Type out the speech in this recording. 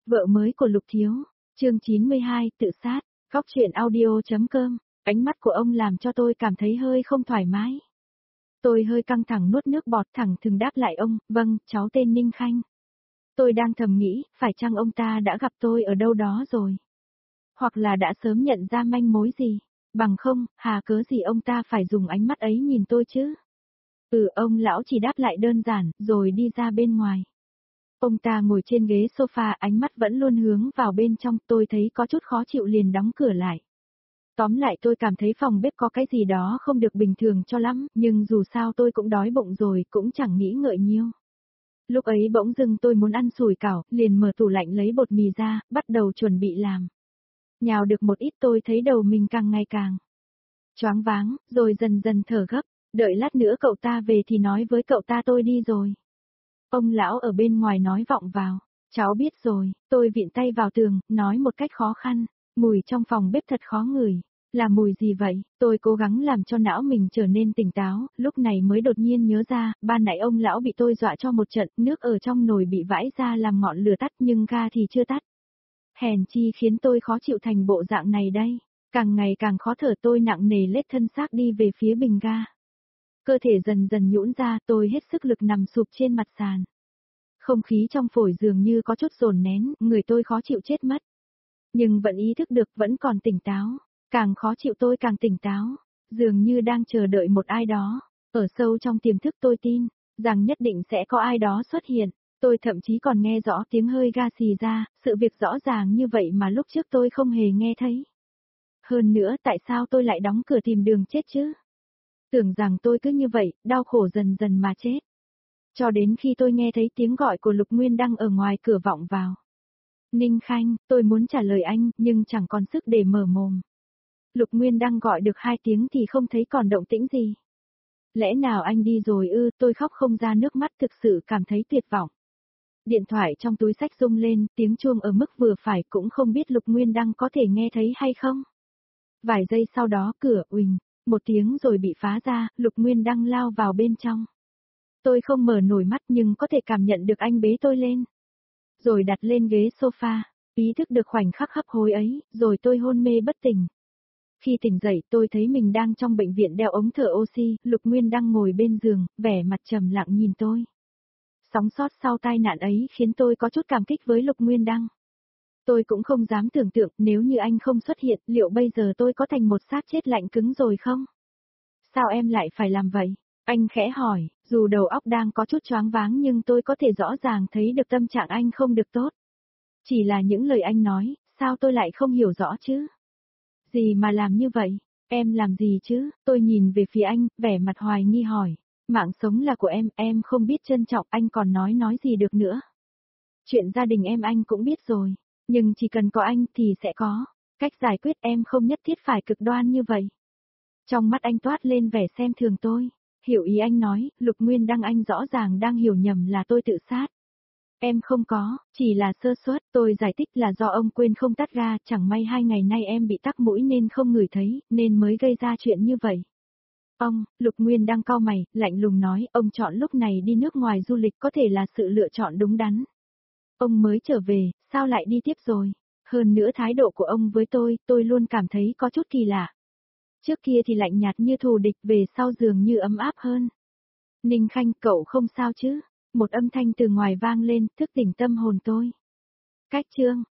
Vợ mới của Lục Thiếu, chương 92, tự sát, góc truyện audio.com, ánh mắt của ông làm cho tôi cảm thấy hơi không thoải mái. Tôi hơi căng thẳng nuốt nước bọt thẳng thừng đáp lại ông, vâng, cháu tên Ninh Khanh. Tôi đang thầm nghĩ, phải chăng ông ta đã gặp tôi ở đâu đó rồi? Hoặc là đã sớm nhận ra manh mối gì? Bằng không, hà cớ gì ông ta phải dùng ánh mắt ấy nhìn tôi chứ? Ông lão chỉ đáp lại đơn giản, rồi đi ra bên ngoài. Ông ta ngồi trên ghế sofa, ánh mắt vẫn luôn hướng vào bên trong, tôi thấy có chút khó chịu liền đóng cửa lại. Tóm lại tôi cảm thấy phòng bếp có cái gì đó không được bình thường cho lắm, nhưng dù sao tôi cũng đói bụng rồi, cũng chẳng nghĩ ngợi nhiều. Lúc ấy bỗng dưng tôi muốn ăn sủi cảo, liền mở tủ lạnh lấy bột mì ra, bắt đầu chuẩn bị làm. Nhào được một ít tôi thấy đầu mình càng ngày càng choáng váng, rồi dần dần thở gấp, đợi lát nữa cậu ta về thì nói với cậu ta tôi đi rồi. Ông lão ở bên ngoài nói vọng vào, cháu biết rồi, tôi vịn tay vào tường, nói một cách khó khăn, mùi trong phòng bếp thật khó ngửi. Là mùi gì vậy? Tôi cố gắng làm cho não mình trở nên tỉnh táo, lúc này mới đột nhiên nhớ ra, ban nãy ông lão bị tôi dọa cho một trận, nước ở trong nồi bị vãi ra làm ngọn lửa tắt nhưng ga thì chưa tắt. Hèn chi khiến tôi khó chịu thành bộ dạng này đây. Càng ngày càng khó thở, tôi nặng nề lết thân xác đi về phía bình ga. Cơ thể dần dần nhũn ra, tôi hết sức lực nằm sụp trên mặt sàn. Không khí trong phổi dường như có chút dồn nén, người tôi khó chịu chết mất. Nhưng vẫn ý thức được, vẫn còn tỉnh táo. Càng khó chịu tôi càng tỉnh táo, dường như đang chờ đợi một ai đó. Ở sâu trong tiềm thức tôi tin, rằng nhất định sẽ có ai đó xuất hiện. Tôi thậm chí còn nghe rõ tiếng hơi ga xì ra, sự việc rõ ràng như vậy mà lúc trước tôi không hề nghe thấy. Hơn nữa tại sao tôi lại đóng cửa tìm đường chết chứ? Tưởng rằng tôi cứ như vậy, đau khổ dần dần mà chết. Cho đến khi tôi nghe thấy tiếng gọi của Lục Nguyên đang ở ngoài cửa vọng vào. Ninh Khanh, tôi muốn trả lời anh, nhưng chẳng còn sức để mở mồm. Lục Nguyên đang gọi được 2 tiếng thì không thấy còn động tĩnh gì. Lẽ nào anh đi rồi ư? Tôi khóc không ra nước mắt, thực sự cảm thấy tuyệt vọng. Điện thoại trong túi xách rung lên, tiếng chuông ở mức vừa phải, cũng không biết Lục Nguyên đang có thể nghe thấy hay không. Vài giây sau đó cửa uỳnh, một tiếng rồi bị phá ra, Lục Nguyên đang lao vào bên trong. Tôi không mở nổi mắt nhưng có thể cảm nhận được anh bế tôi lên. Rồi đặt lên ghế sofa, ý thức được khoảnh khắc hấp hối ấy, rồi tôi hôn mê bất tỉnh. Khi tỉnh dậy tôi thấy mình đang trong bệnh viện đeo ống thở oxy, Lục Nguyên đang ngồi bên giường, vẻ mặt trầm lặng nhìn tôi. Sóng sót sau tai nạn ấy khiến tôi có chút cảm kích với Lục Nguyên Đăng. Tôi cũng không dám tưởng tượng nếu như anh không xuất hiện, liệu bây giờ tôi có thành một xác chết lạnh cứng rồi không? Sao em lại phải làm vậy? Anh khẽ hỏi, dù đầu óc đang có chút choáng váng nhưng tôi có thể rõ ràng thấy được tâm trạng anh không được tốt. Chỉ là những lời anh nói, sao tôi lại không hiểu rõ chứ? Gì mà làm như vậy? Em làm gì chứ? Tôi nhìn về phía anh, vẻ mặt hoài nghi hỏi. Mạng sống là của em không biết trân trọng, anh còn nói gì được nữa. Chuyện gia đình em anh cũng biết rồi, nhưng chỉ cần có anh thì sẽ có cách giải quyết, em không nhất thiết phải cực đoan như vậy. Trong mắt anh toát lên vẻ xem thường tôi. Hiểu ý anh nói, Lục Nguyên Đăng, anh rõ ràng đang hiểu nhầm là tôi tự sát. Em không có, chỉ là sơ suất, tôi giải thích là do ông quên không tắt ga, chẳng may 2 ngày nay em bị tắc mũi nên không ngửi thấy, nên mới gây ra chuyện như vậy. Lục Nguyên đang cau mày, lạnh lùng nói, ông chọn lúc này đi nước ngoài du lịch có thể là sự lựa chọn đúng đắn. Ông mới trở về, sao lại đi tiếp rồi? Hơn nữa thái độ của ông với tôi luôn cảm thấy có chút kỳ lạ. Trước kia thì lạnh nhạt như thù địch, về sau dường như ấm áp hơn. Ninh Khanh, cậu không sao chứ? Một âm thanh từ ngoài vang lên, thức tỉnh tâm hồn tôi. Cách chương